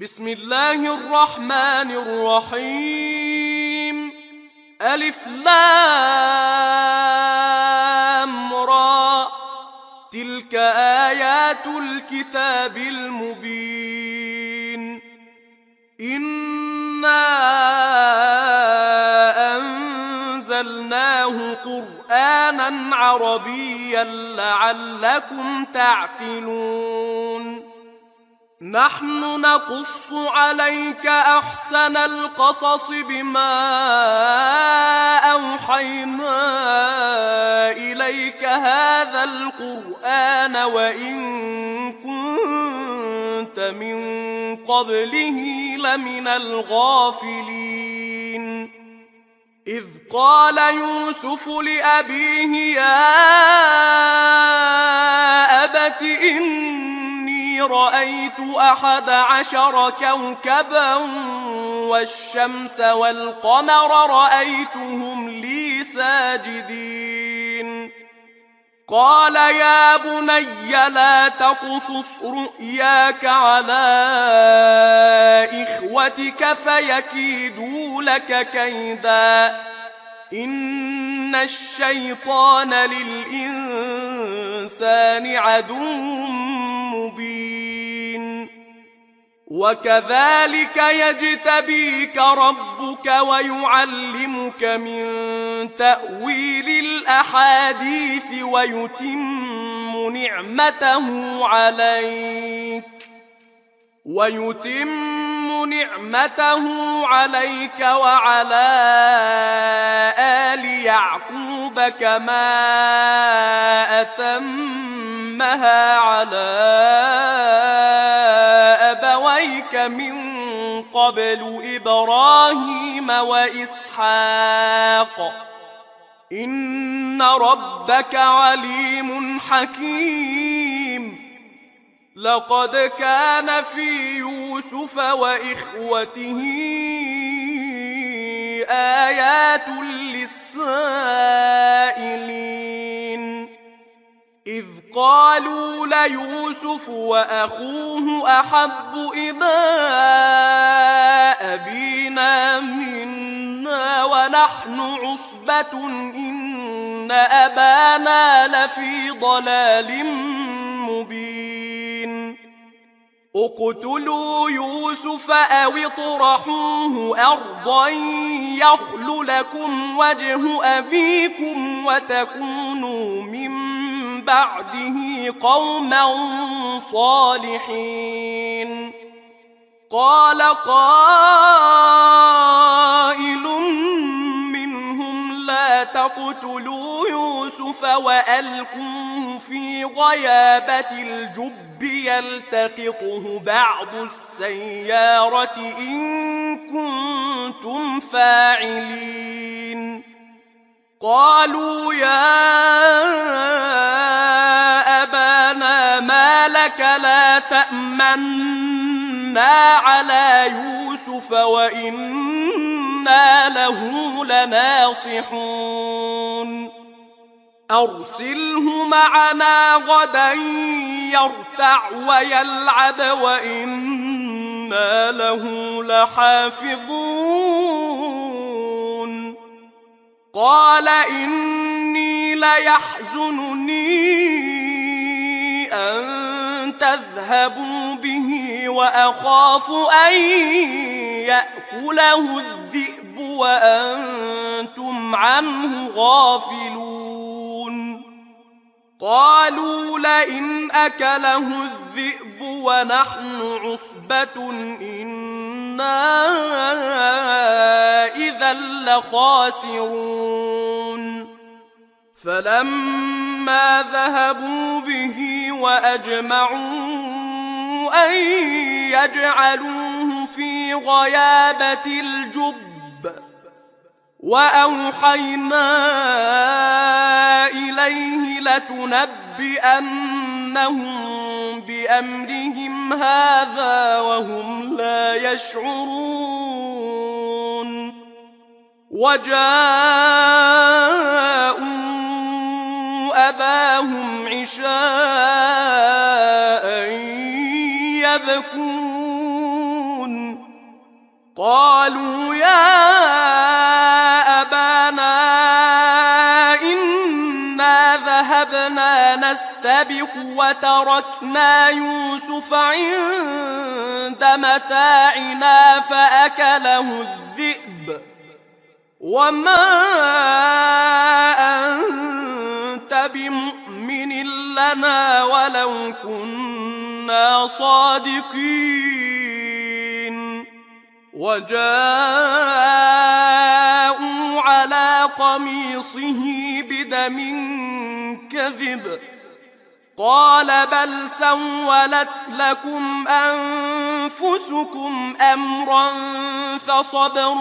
بسم الله الرحمن الرحيم. ألف لام را، تلك آيات الكتاب المبين. إنا أنزلناه قرآنا عربيا لعلكم تعقلون. نحن نقص عليك أحسن القصص بما أوحينا إليك هذا القرآن وإن كنت من قبله لمن الغافلين. إذ قال يوسف لأبيه يا أبت إني رأيت 11 كوكبا والشمس والقمر رأيتهم لي ساجدين. قال يا بني لا تقصص رؤياك على إخوتك فيكيدوا لك كيدا إن الشيطان للإنسان عدو مبين. وكذلك يجتبيك ربك ويعلمك من تأويل الأحاديث ويتم نعمته عليك وعلى آل يعقوب كما أتمها على أبويك من قبل إبراهيم وإسحاق إن ربك عليم حكيم. لقد كان في يوسف وإخوته آيات للسائلين إذ قالوا ليوسف وأخوه أحب إلى أبينا منا ونحن عصبة إن أبانا لفي ضلال مبين. اقتلوا يوسف أو اطرحوه أرضا يخل لكم وجه أبيكم وتكونوا من بعده قوما صالحين. قال قائل منهم لا تقتلوا يوسف وألقوه في غيابة الجب يلتقطه بعض السيارة إن كنتم فاعلين. قالوا يا أبانا ما لك لا تأمنا على يوسف وإنا له لناصحون. أرسله معنا غدا يرتع ويلعب وإنا له لحافظون. قال إني ليحزنني أن تذهبوا به وأخاف أن يأكله الذئب وأنتم عنه غافلون. قالوا لئن أكله الذئب ونحن عصبة إنا إذا لخاسرون. فلما ذهبوا به وأجمعوا أن يجعلوه في غيابة الجب وأوحينا إليه لتنبئنهم بأمرهم هذا وهم لا يشعرون. وجاءوا أباهم عشاء يبكون قالوا يا أبانا إنا ذهبنا نستبق وتركنا يوسف عند متاعنا فأكله الذئب وما أنت بمؤمن لنا ولو كنا صادقين وجاءوا على قميصه بدم كذب قال بل سولت لكم أنفسكم أمرا فصبر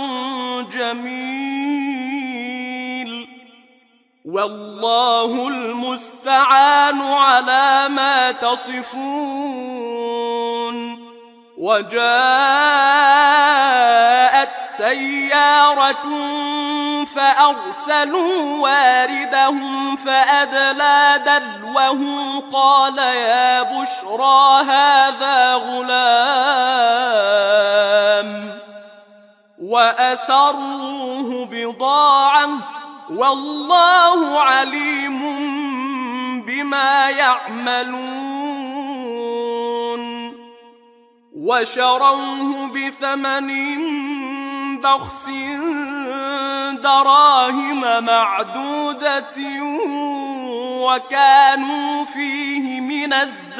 جميل والله المستعان على ما تصفون وجاءت سيارة فأرسلوا واردهم فأدلى دلوه قال يا بشرى هذا غلام وأسروه بضاعة والله عليم بما يعملون وشروه بثمن بخس دراهم معدودة وكانوا فيه من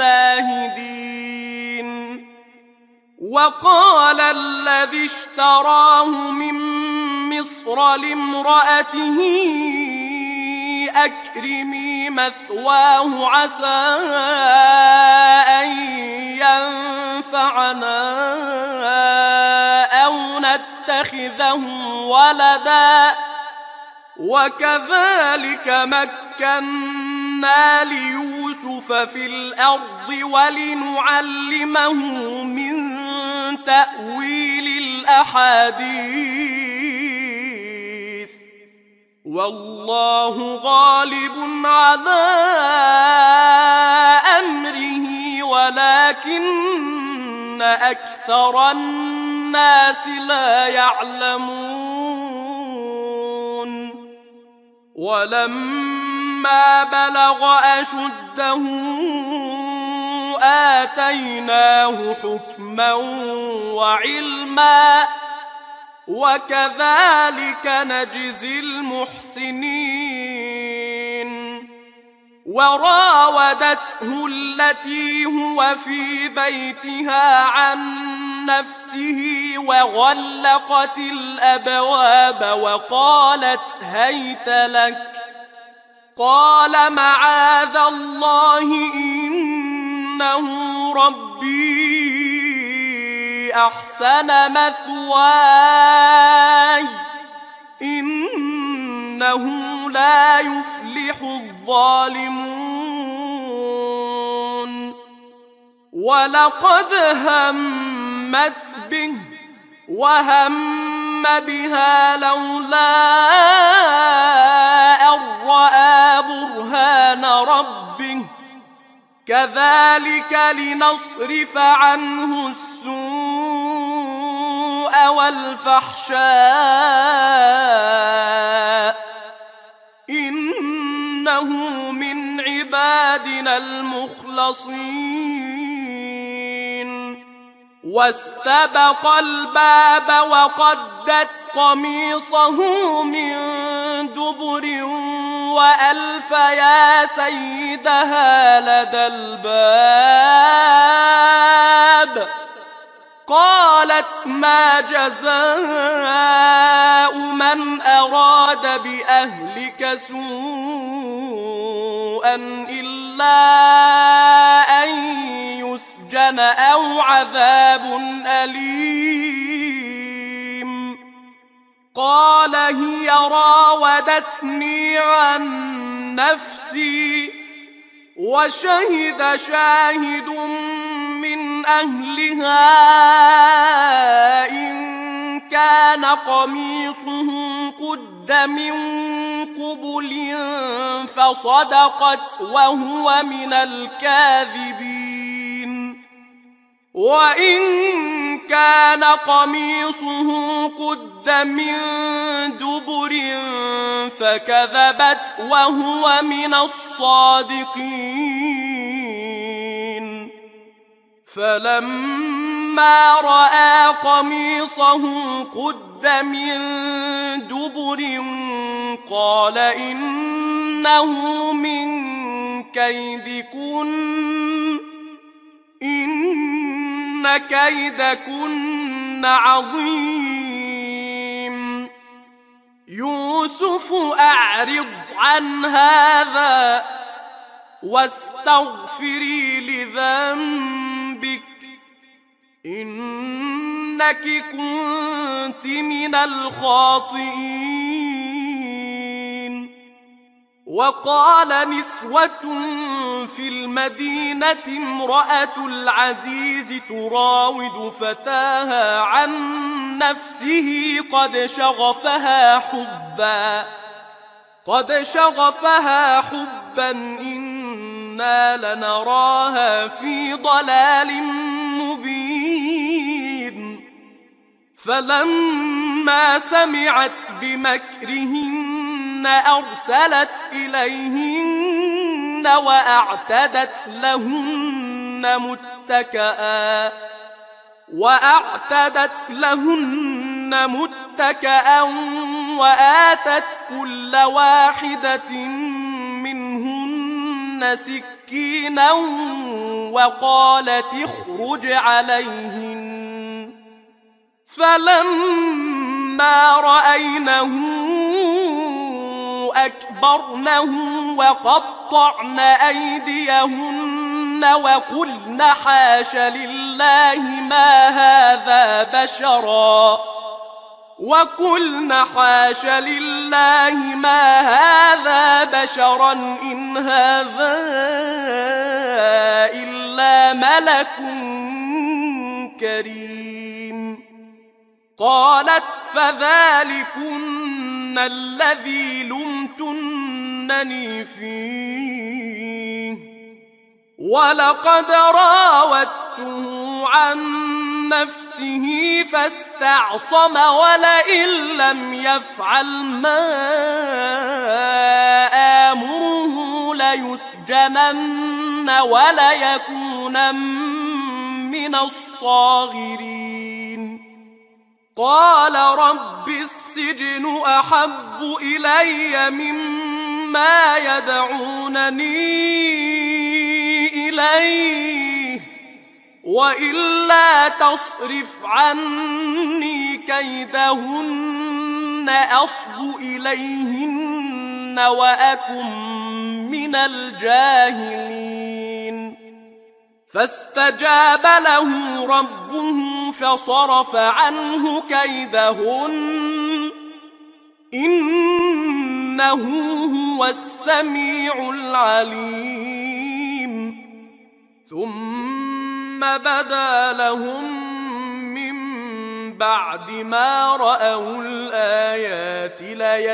الزاهدين وقال الذي اشتراه من مصر لامرأته أكرمي مثواه عسى أن ينفعنا أو نتخذه ولدا وكذلك مكنا ليوسف في الأرض ولنعلمه من تأويل الأحاديث والله غالب على أمره ولكن أكثر الناس لا يعلمون ولما بلغ أشده آتيناه حكما وعلما وكذلك نجزي المحسنين وراودته التي هو في بيتها عن نفسه وغلقت الأبواب وقالت هيت لك قال معاذ الله إنه ربي أحسن مثواي إنه لا يفلح الظالمون ولقد همت به وهم بها لولا أن رأى برهان ربه كذلك لنصرف عنه السوء والفحشاء إنه من عبادنا المخلصين واستبق الباب وقدت قميصه من دبر وألف يا سيدها لدى الباب قالت ما جزاء من أراد بأهلك سوءا إلا أن يسجن أو عذاب أليم قال هي راودتني عن نفسي وشهد شاهد من أهلها إن كان قميصه قد من قبل فصدقت وهو من الكاذبين وإن كان قميصه قد من دبر فكذبت وهو من الصادقين فلما رأى قميصه قد من دبر قال إنه من كيدكن إن كيدكن عظيم يوسف أعرض عن هذا واستغفري لذنبك إنك كنت من الخاطئين وقال نسوة في المدينة امرأة العزيز تراود فتاها عن نفسه قد شغفها حبا إنا لنراها في ضلال مبين فلما سمعت بمكرهن أرسلت إليهن وأعتدت لهن متكأ وآتت كل واحدة منهن سكينا وقالت اخرج عليهن فلما رأينه أكبرنه وقطعن أيديهن وقلن حاش لله ما هذا بشرا إن هذا إلا ملك كريم قالت فذلكن الذي لمتنني فيه ولقد راودته عن نفسه فاستعصم ولئن لم يفعل ما آمره ليسجنن وليكونن من الصاغرين قال رب السجن أحب إلي مما يدعونني إليه وإلا تصرف عني كيدهن أصب إليهن وأكن من الجاهلين فاستجاب له ربه فصرف عنه كيدهن إنه هو السميع العليم ثم بدا لهم من بعد ما رأوا الآيات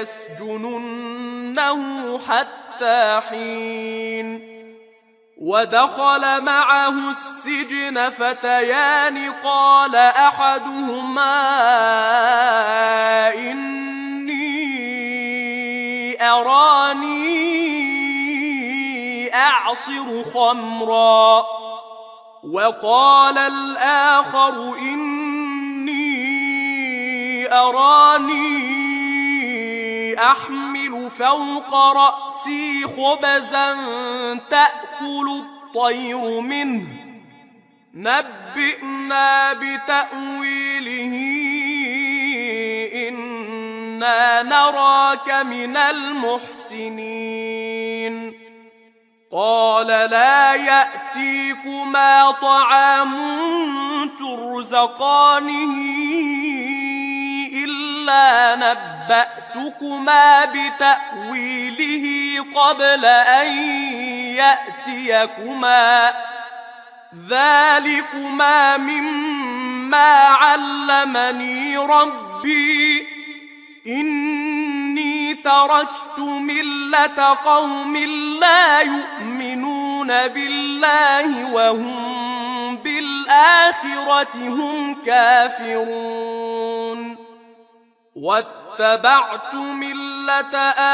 ليسجننه حتى حين ودخل معه السجن فتيان قال أحدهما إني أراني أعصر خمرا وقال الآخر إني أراني أحمل فوق رأسي خبزا تأكل الطير منه نبئنا بتأويله إنا نراك من المحسنين قال لا يأتيكما طعام ترزقانه إلا نبأتكما بتأويله قبل أن يأتيكما ذلكما مما علمني ربي إني تركت ملة قوم لا يؤمنون بالله وهم بالآخرة وبالآخرة هم كافرون واتبعت ملة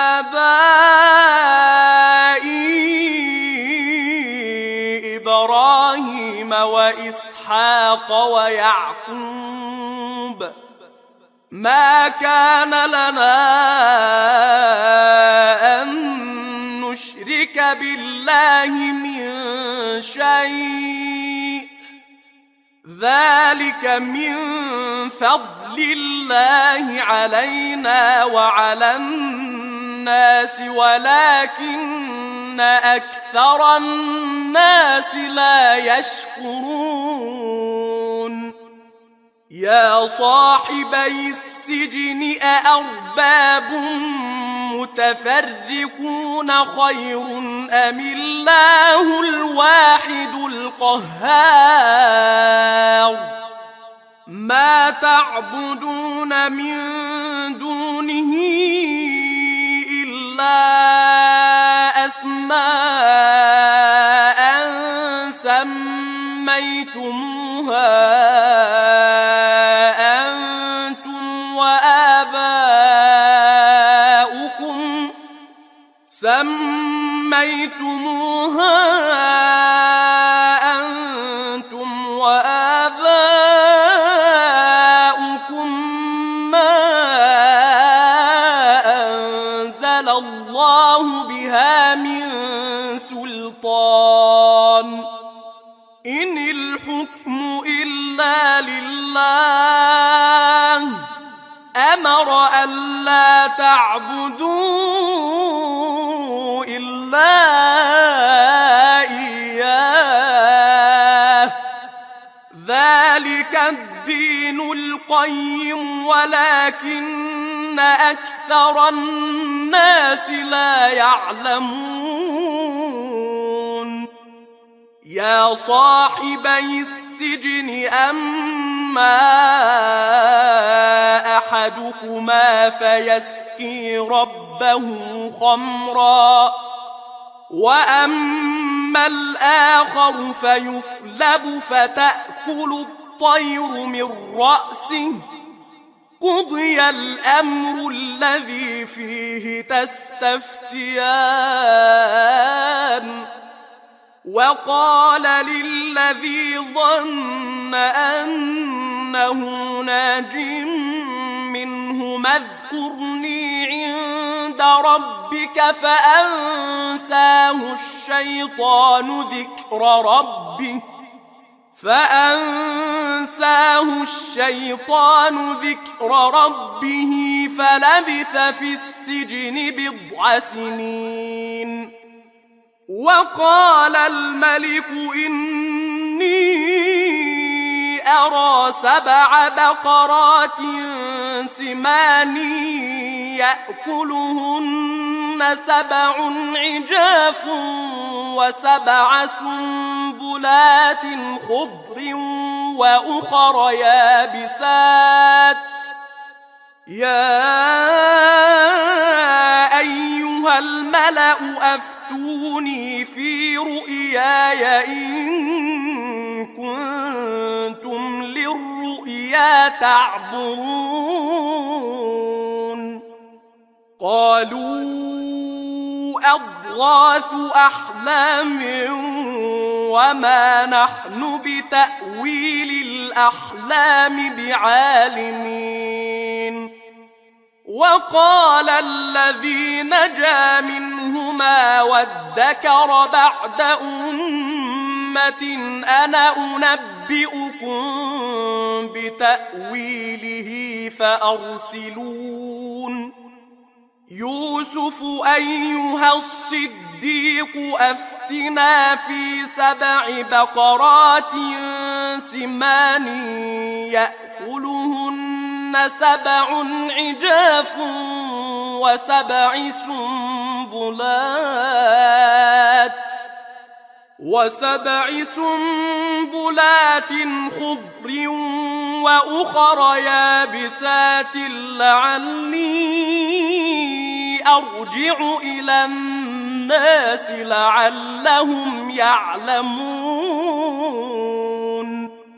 آبائي إبراهيم وإسحاق ويعقوب ما كان لنا أن نشرك بالله من شيء ذلك من فضل الله علينا وعلى الناس ولكن أكثر الناس لا يشكرون يا صاحبي السجن أأرباب متفرقون خير أم الله الواحد القهار ما تعبدون من دونه إلا أسماء سميتموها أنتم وآباؤكم ما أنزل الله بها من سلطان إن الحكم إلا لله أمر ألا تعبدوا إلا إياه ذلك الدين القيم ولكن أكثر الناس لا يعلمون يا صاحبي السجن أما أحدكما فيسقي ربه خمرا وأما الآخر فيصلب فتأكل الطير من رأسه قضي الأمر الذي فيه تستفتيان وقال للذي ظن أنه ناج منهما اذكرني عند ربك فأنساه الشيطان ذكر ربه فلبث في السجن بضع سنين وقال الملك إني أرى 7 بقرات سمان يأكلهن 7 عجاف و7 سنبلات خضر وأخر يابسات يا أيها الملأ أفتوني في رؤياي إن كنتم للرؤيا تعبرون قالوا أضغاث أحلام وما نحن بتأويل الأحلام بعالمين وقال الذي نجا منهما وادكر بعد أمة أنا أنبئكم بتأويله فأرسلون يوسف أيها الصديق أفتنا في 7 بقرات سمان يأكلهن 7 عجاف و7 سنبلات خضر وأخر يابسات لعلي أرجع إلى الناس لعلهم يعلمون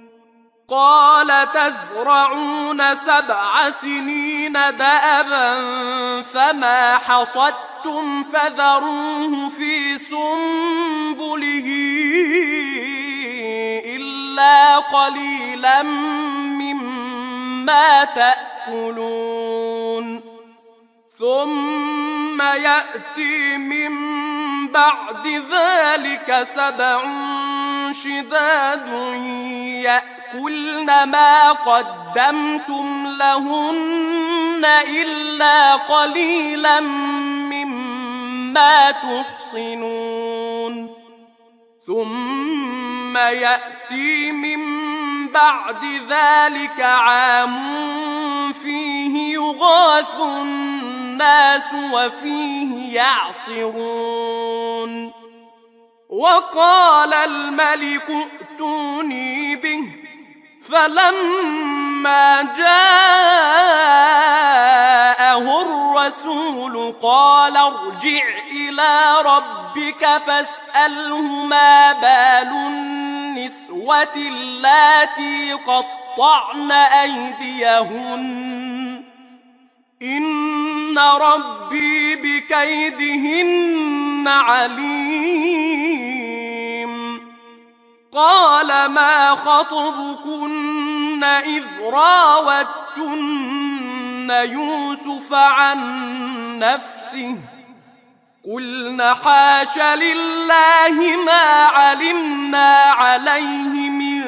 قال تزرعون 7 سنين دأبا فما حصدتم فذروه في سنبله إلا قليلا مما تأكلون ثم يأتي من بعد ذلك 7 شداد يأكلن ما قدمتم لهن إلا قليلا مما تحصنون ثم يأتي من بعد ذلك عام فيه يغاث الناس وفيه يعصرون وقال الملك ائتوني به فلما جاءه الرسول قال ارجع إلى ربك فاسأله ما بال النسوة اللاتي قطعن أيديهن إن ربي بكيدهن عليم قال ما خطبكن إذ راوتن يوسف عن نفسه قلنا حاش لله ما علمنا عليه من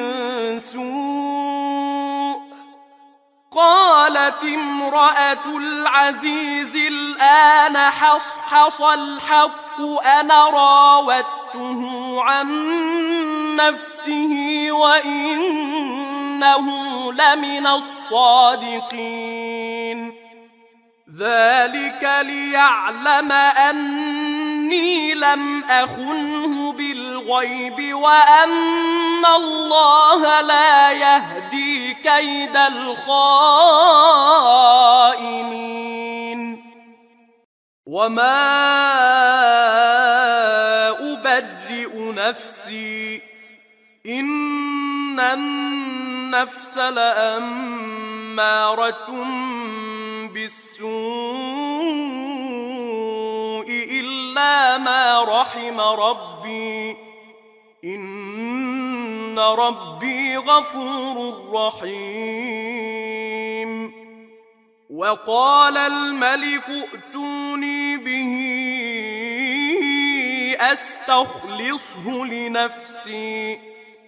سوء قالت امرأة العزيز الآن حصحص الحق أنا راودته عن نفسه وإنه لمن الصادقين ذلك ليعلم أني لم أخنه بالغيب وأن الله لا يهدي كيد الخائنين وما أبرئ نفسي إن النفس لأمارة بالسوء إلا ما رحم ربي إن ربي غفور رحيم وقال الملك ائتوني به أستخلصه لنفسي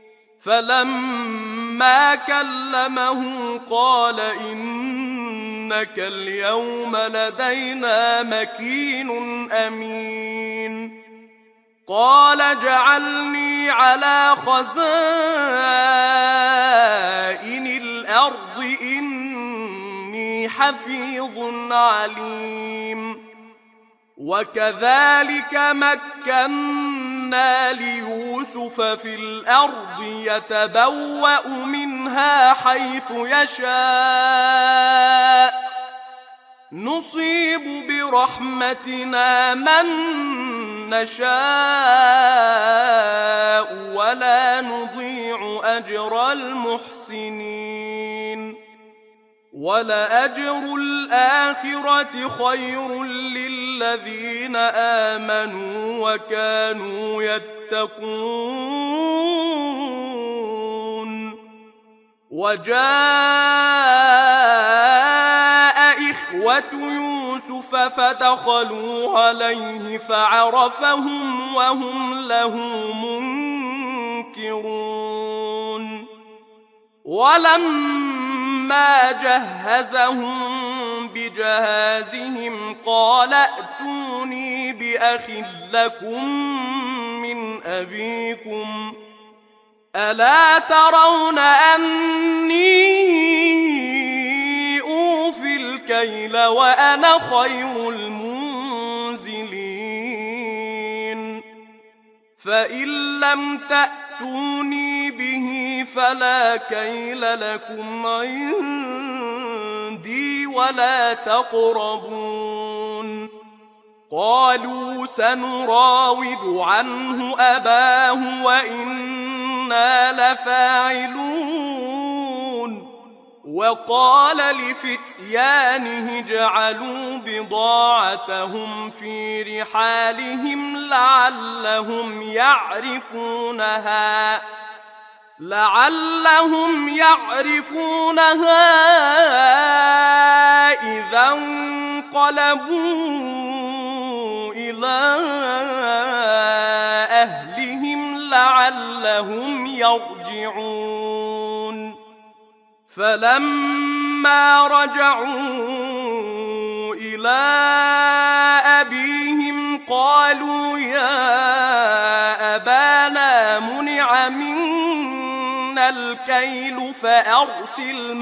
فلما كلمه قال إنك اليوم لدينا مكين أمين قال اجعلني على خزائن الأرض إني حفيظ عليم وكذلك مكنا ليوسف في الأرض يتبوأ منها حيث يشاء نصيب برحمتنا من نشاء ولا نضيع أجر المحسنين ولأجر الآخرة خير للذين آمنوا وكانوا يتقون وجاء إخوة يوسف فدخلوا عليه فعرفهم وهم له منكرون ولما جهزهم بجهازهم قال ائتوني بأخ لكم من أبيكم ألا ترون أني أوفي الكيل وأنا خير المنزلين فإن لم تأتوني به فلا كيل لكم عندي ولا تقربون قالوا سنراود عنه أباه وإنا لفاعلون وقال لفتيانه اجعلوا بضاعتهم في رحالهم لعلهم يعرفونها إذا انقلبوا إلى أهلهم لعلهم يرجعون. فلما رجعوا إلى أبيهم قالوا يا أبانا منع منا الكيل فأرسل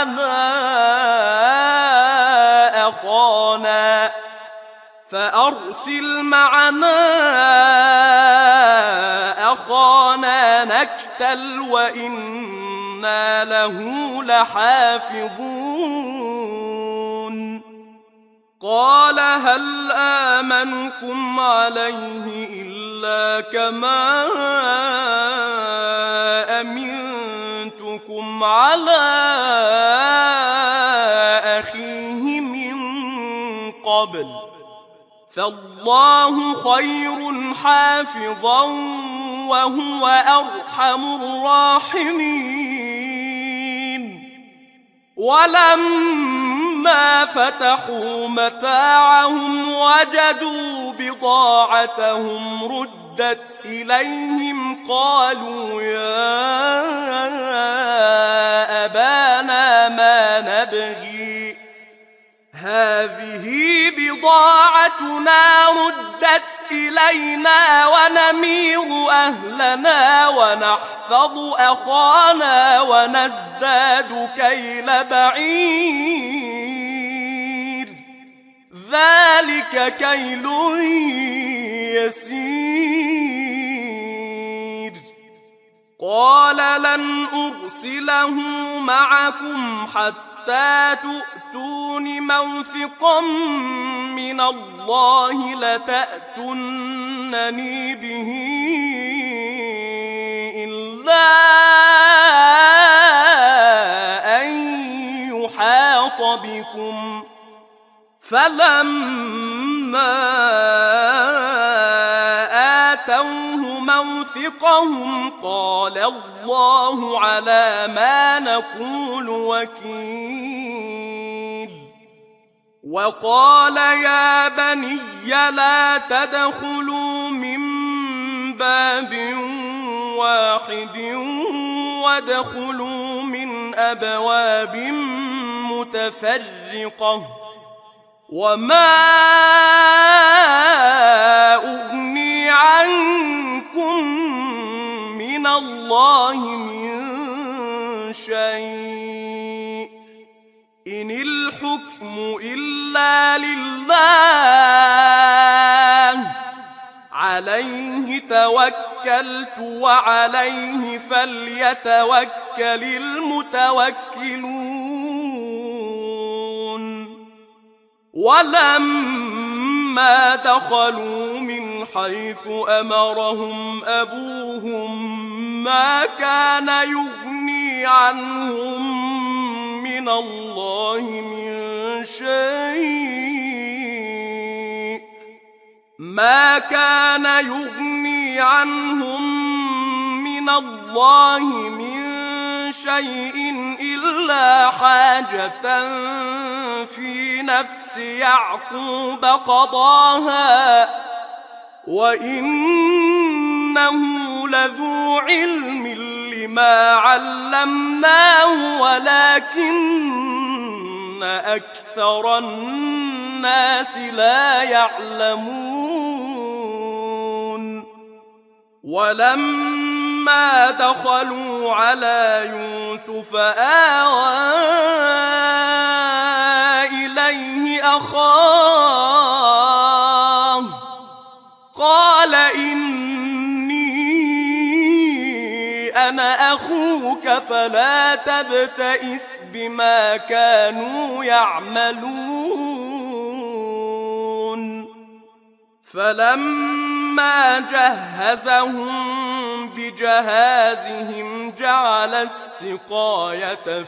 معنا أخانا نكتل وإنا له لحافظون. قال هل آمنكم عليه إلا كما أمنتكم على أخيه من قبل فالله خير حافظا وهو أرحم الراحمين. ولما فتحوا متاعهم وجدوا بضاعتهم ردت إليهم قالوا يا أبانا ما نبغي هذه بضاعتنا ردت إلينا ونمير أهلنا ونحفظ أخانا ونزداد كيل بعير ذلك كيل يسير. قال لن أرسله معكم حتى تؤتون موثقا من الله لتأتونني به إلا أن يحاط بكم. فلما آتوه موثقهم قال الله على ما نقول وكيل. وقال يا بني لا تدخلوا من باب واحد وادخلوا من أبواب متفرقة وما أغني عنكم من الله من شيء إن الحكم إلا لله عليه توكلت وعليه فليتوكل المتوكلون. ولما دخلوا من حيث أمرهم أبوهم ما كان يغني عنهم من الله من شيء إلا حاجة في نفس يعقوب قضاها وإنه لذو علم لما علمناه ولكن أكثر الناس لا يعلمون. ولما دخلوا على يوسف آوى إليه أخاه قال إني أنا أخوك فلا تبتئس بما كانوا يعملون. فلما جهزهم بجهازهم جعل السقاية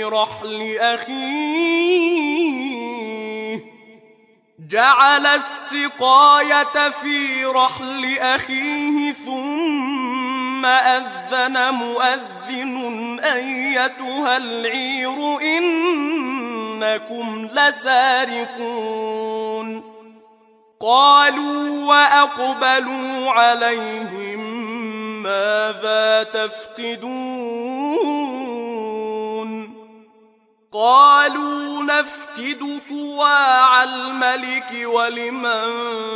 في رحل أخيه ثم أذن مؤذن أيتها العير إنكم لسارقون قالوا وأقبلوا عليهم ماذا تفقدون قالوا نفقد صواع الملك ولمن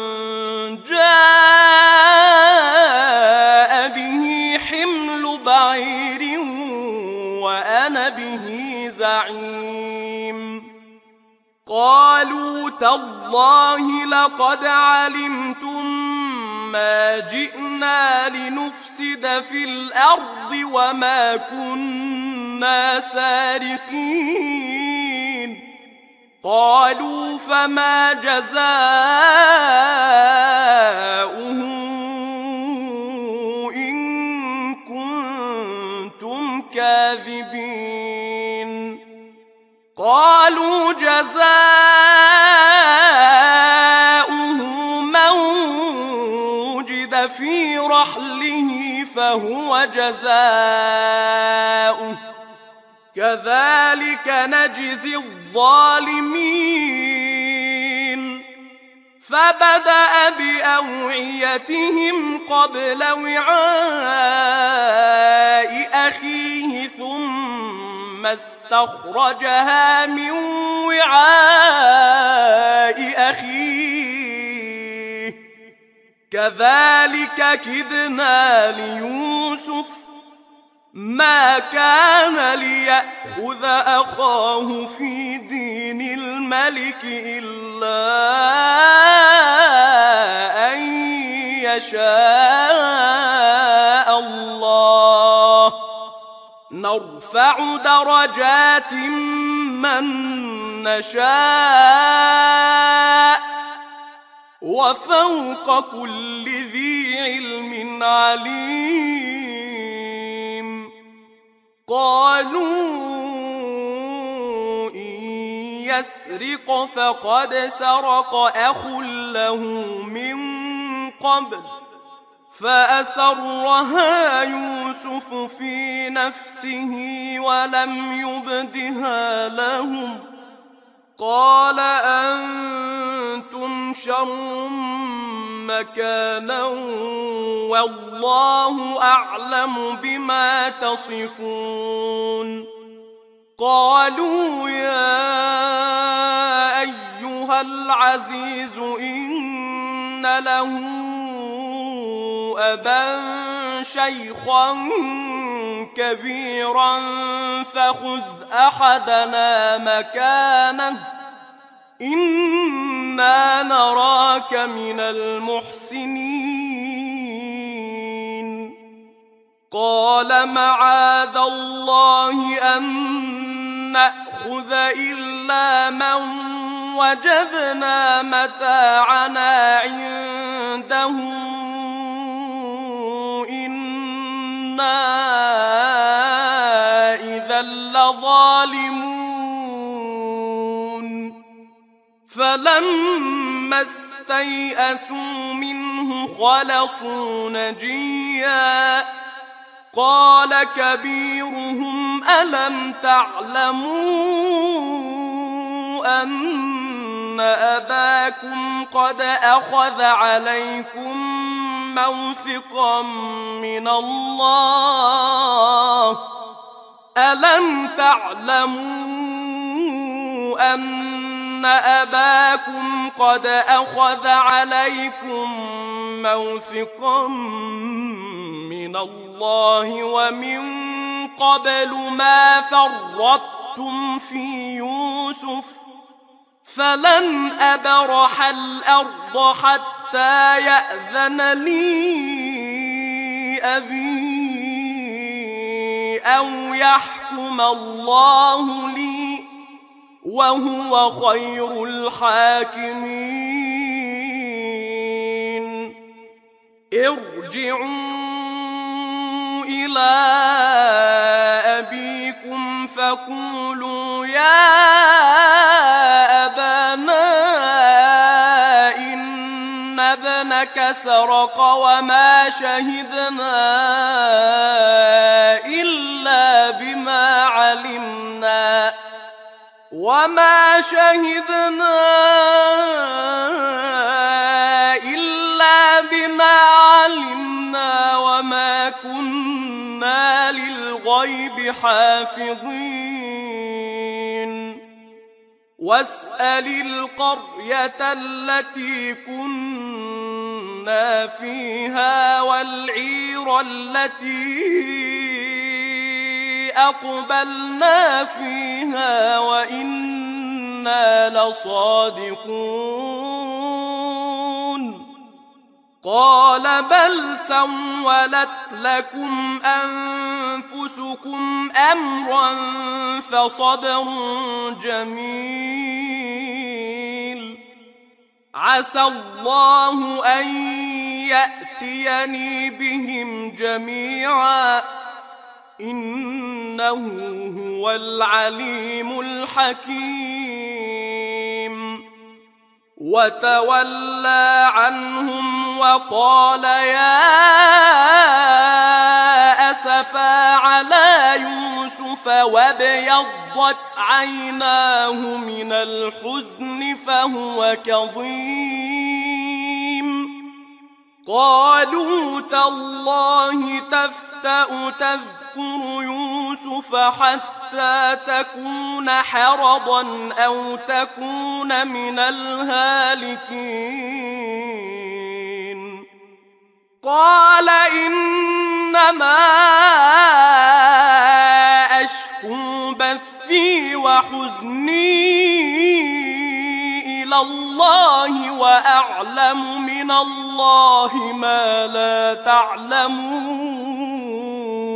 جاء به حمل بعير وأنا به زعيم قالوا تالله لقد علمتم ما جئنا لنفسد في الأرض وما كنا سارقين قالوا فما جزاؤه إن كنتم كاذبين قالوا جزاؤه من وجد في رحله فهو جزاؤه كذلك نجزي الظالمين فبدأ بأوعيتهم قبل وعاء أخيه ثم استخرجها من وعاء أخيه كذلك كدنا ليوسف ما كان ليأخذ أخاه في دين الملك إلا أن يشاء الله نرفع درجات من نشاء وفوق كل ذي علم عليم قالوا إن يسرق فقد سرق أخ له من قبل فأسرها يوسف في نفسه ولم يبدها لهم قال أنتم شر مكانا والله أعلم بما تصفون قالوا يا أيها العزيز إن له أبا شيخا كبيرا فخذ أحدنا مكانه إنا نراك من المحسنين قال معاذ الله أن نأخذ إلا من وجدنا متاعنا عنده إنا إذا لظالمون فلما استيئسوا منه خلصوا نجيا قال كبيرهم ألم تعلموا أن أباكم قد أخذ عليكم موثقا من الله ألم تعلموا أن أباكم قد أخذ عليكم موثقا من الله ومن قبل ما فرطتم في يوسف فلن أبرح الأرض حتى يأذن لي أبي أو يحكم الله لي وهو خير الحاكمين ارجعوا إلى أبيكم فقولوا يا أبانا إن ابنك سرق وما شهدنا إلا بما علمنا وما كنا للغيب حافظين واسأل القرية التي كنا فيها والعير التي أقبلنا فيها وإنا لصادقون قال بل سولت لكم أنفسكم أمرا فصبر جميل عسى الله أن يأتيني بهم جميعا إنه هو العليم الحكيم وتولى عنهم وقال يا أسفا على يوسف وابيضت عيناه من الحزن فهو كظيم قالوا تالله تفتأ تذكر يوسف حتى تكون حرضا أو تكون من الهالكين قال إنما أشكو بثي وحزني إلى الله وأعلم من الله ما لا تعلمون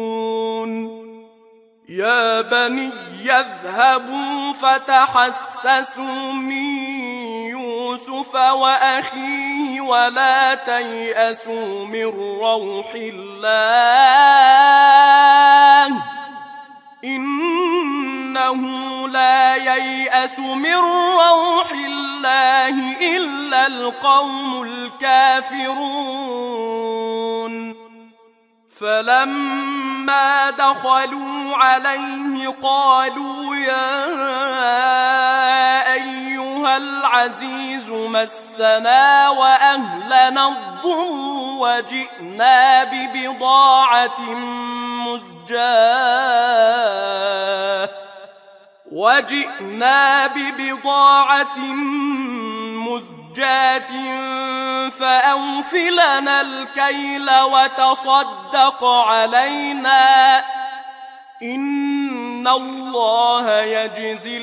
يا بني اذهبوا فتحسسوا من يوسف وأخيه ولا تيأسوا من روح الله إنه لا ييأس من روح الله إلا القوم الكافرون فلما دخلوا عليه قالوا يا أيها العزيز مسنا وأهلنا الضر وجئنا ببضاعة مزجاة فأوف لنا الكيل وتصدق علينا إن الله يجزي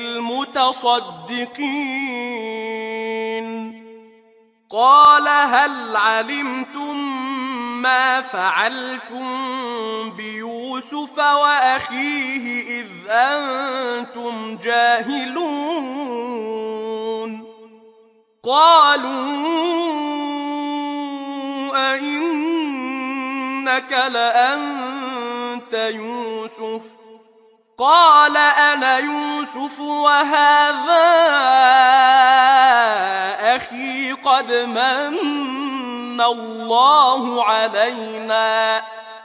المتصدقين قال هل علمتم ما فعلتم بيوسف وأخيه إذ أنتم جاهلون قالوا أئنك لأنت يوسف قال أنا يوسف وهذا أخي قد من الله علينا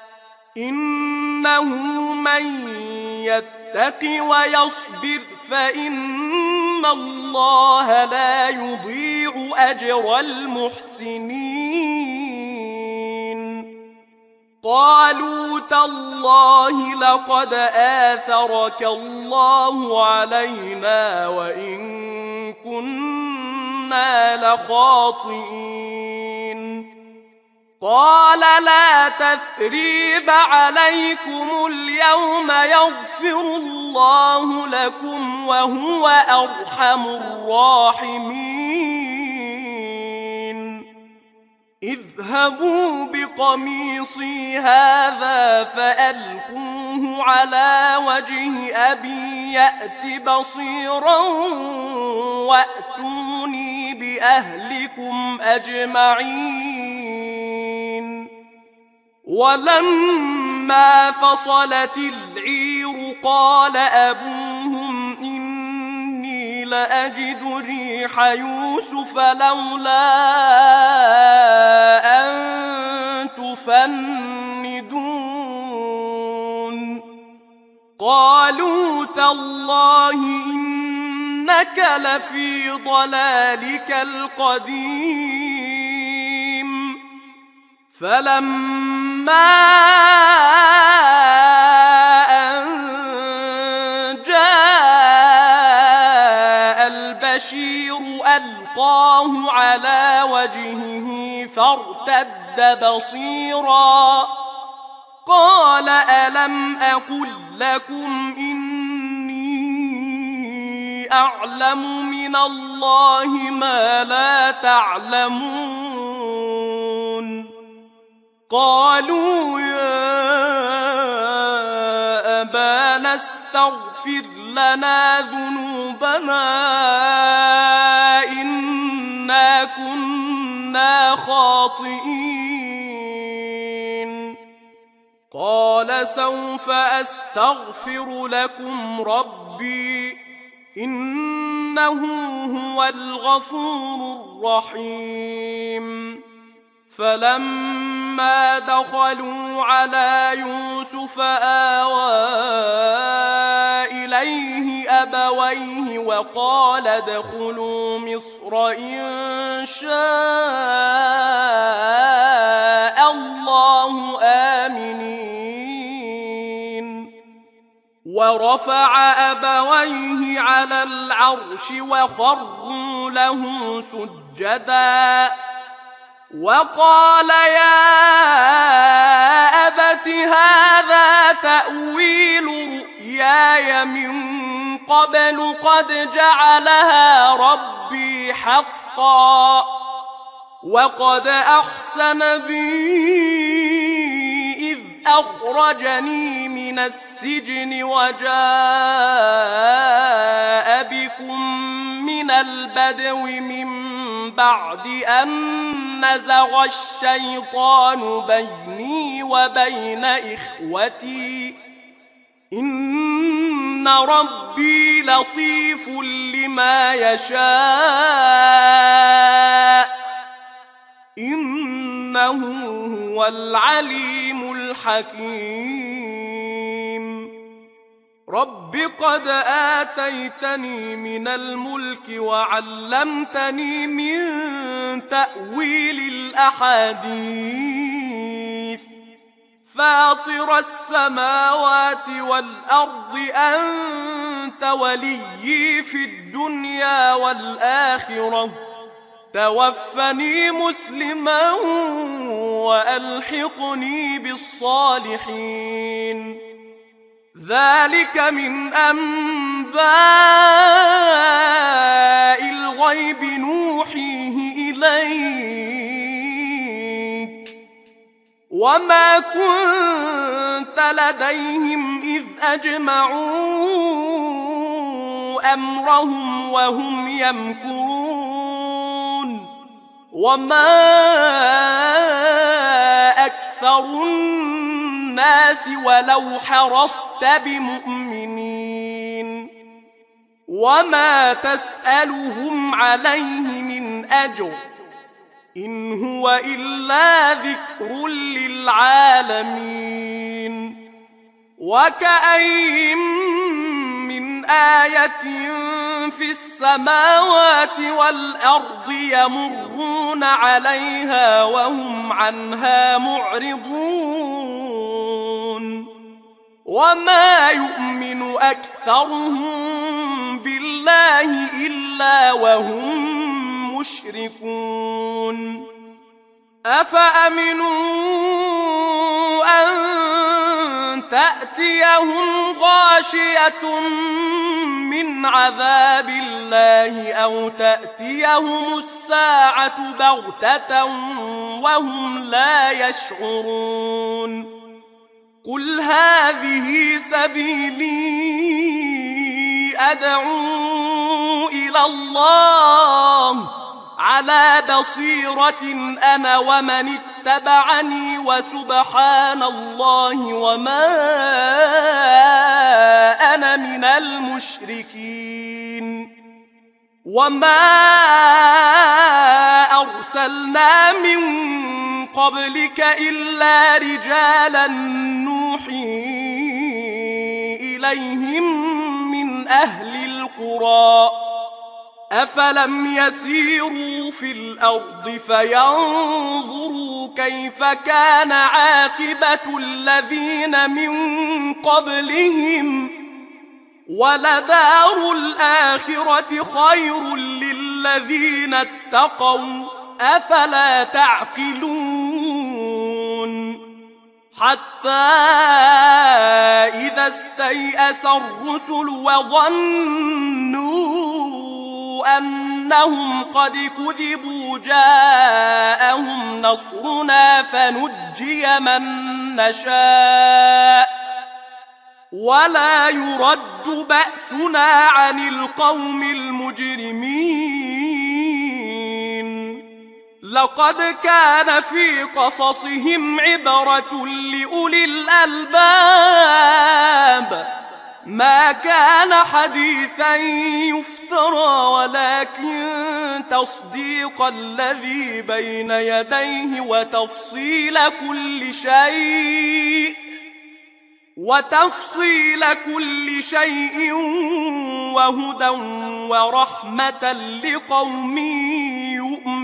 إنه من يتق ويصبر فإن الله لا يضيع أجر المحسنين قالوا تالله لقد آثرك الله علينا وإن كنا لخاطئين قال لا تثريب عليكم اليوم يغفر الله لكم وهو أرحم الراحمين اذهبوا بقميصي هذا فألقوه على وجه أبي يأت بصيرا وأتوني بأهلكم أجمعين ولما فلما فصلت العير قال أبوهم إني لأجد ريح يوسف لولا أن تفندون قالوا تالله إنك لفي ضلالك القديم فلما أن جاء البشير ألقاه على وجهه فارتد بصيرا قال ألم أقل لكم إني أعلم من الله ما لا تعلمون قالوا يا أبانا استغفر لنا ذنوبنا إنا كنا خاطئين قال سوف أستغفر لكم ربي إنه هو الغفور الرحيم فلما دخلوا على يوسف آوى إليه أبويه وقال ادخلوا مصر إن شاء الله آمنين ورفع أبويه على العرش وخروا له سجدا وقال يا أبت هذا تأويل رؤياي من قبل قد جعلها ربي حقا وقد أحسن بي إذ أخرجني من السجن وجاء بكم من البدو من بعد أن نزغ الشيطان بيني وبين إخوتي إن ربي لطيف لما يشاء إنه هو العليم الحكيم رب قد آتيتني من الملك وعلمتني من تأويل الأحاديث فاطر السماوات والأرض أنت وليي في الدنيا والآخرة توفني مسلما وألحقني بالصالحين ذلك من أنباء الغيب نوحيه إليك وما كنت لديهم إذ أجمعوا أمرهم وهم يمكرون وما أكثر الناس ولو حرصت بمؤمنين وما تسألهم عليه من أجر إن هو إلا ذكر للعالمين وكأين من آية في السماوات والأرض يمرون عليها وهم عنها معرضون وما يؤمن أكثرهم بالله إلا وهم مشركون أفأمنوا أن تأتيهم غاشية من عذاب الله أو تأتيهم الساعة بغتة وهم لا يشعرون قل هذه سبيلي أدعو إلى الله على بصيرة أنا ومن اتبعني وسبحان الله وما أنا من المشركين. وما أرسلنا من قبلك إلا رجالا نوحي إليهم من أهل القرى أفلم يسيروا في الأرض فينظروا كيف كان عاقبة الذين من قبلهم ولدار الآخرة خير للذين اتقوا أفلا تعقلون. حتى إذا استيأس الرسل وظنوا أنهم قد كذبوا جاءهم نصرنا فنجي من نشاء ولا يرد بأسنا عن القوم المجرمين. لقد كان في قصصهم عبرة لأولي الألباب ما كان حديثا يفترى ولكن تصديق الذي بين يديه وتفصيل كل شيء وهدى ورحمة لقوم يؤمنون.